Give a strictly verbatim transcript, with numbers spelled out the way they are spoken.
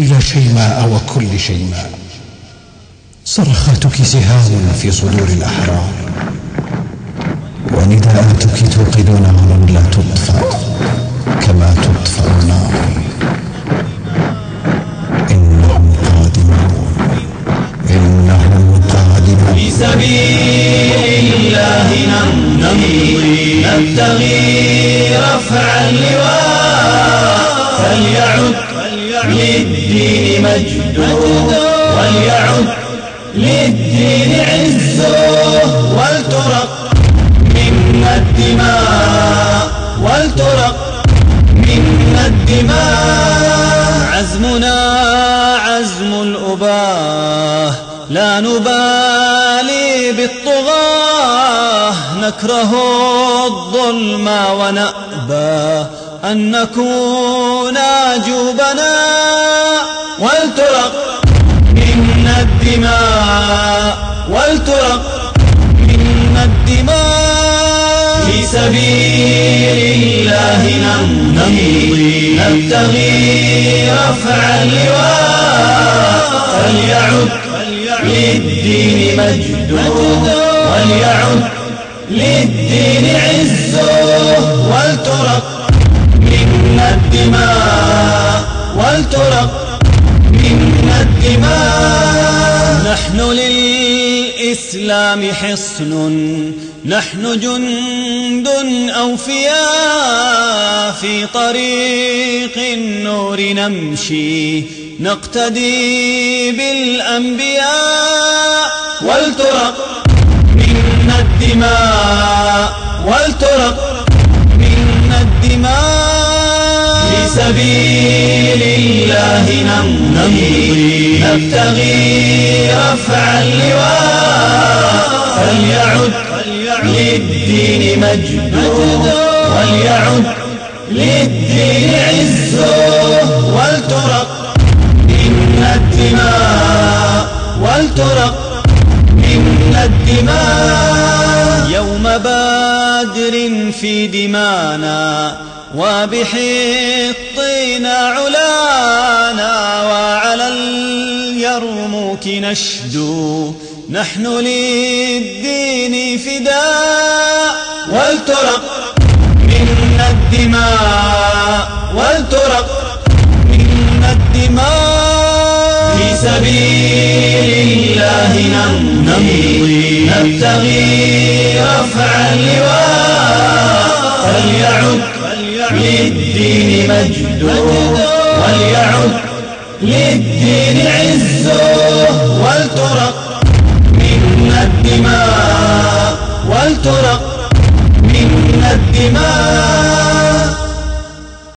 إلى شيماء وكل شيماء، صرخاتك سهام في صدور الأحرار، ونداءاتك توقد نارا لا تطفأ كما تطفأ النار. إنهم قادمون، إنهم قادمون. في سبيل الله نمضي نبتغي رفع اللواء، فليعد للدين مجده وليعد للدين عزه، ولترق منا الدماء ولترق منا الدماء. عزمنا عزم الأباه، لا نبالي بالطغاة، نكره الظلم ونأبى أن نكون جوبنا، ولترق منا الدماء ولترق منا الدماء. في سبيل الله نمضي نبتغي رفع اللواء، فليعد للدين مجده وليعد للدين عزه، ولترق منا الدماء ولترق منا الدماء. نحن للإسلام حصن، نحن جند أوفياء، في طريق النور نمشي نقتدي بالأنبياء، ولترق منا الدماء ولترق منا الدماء. في سبيل الله نمضي نبتغي رفع اللواء، فليعد للدين مجده وليعد للدين عزه، ولترق منا الدماء ولترق منا الدماء. يوم بدر في دمانا وبحطنا علانا، وعلى اليرموك نشدو نحن للدين فداء، ولترق منا الدماء ولترق منا الدماء. في سبيل الله نمضي نبتغي رفع اللواء، فليعد للدين مجده وليعد للدين عزه، ولترق منا الدماء ولترق منا الدماء.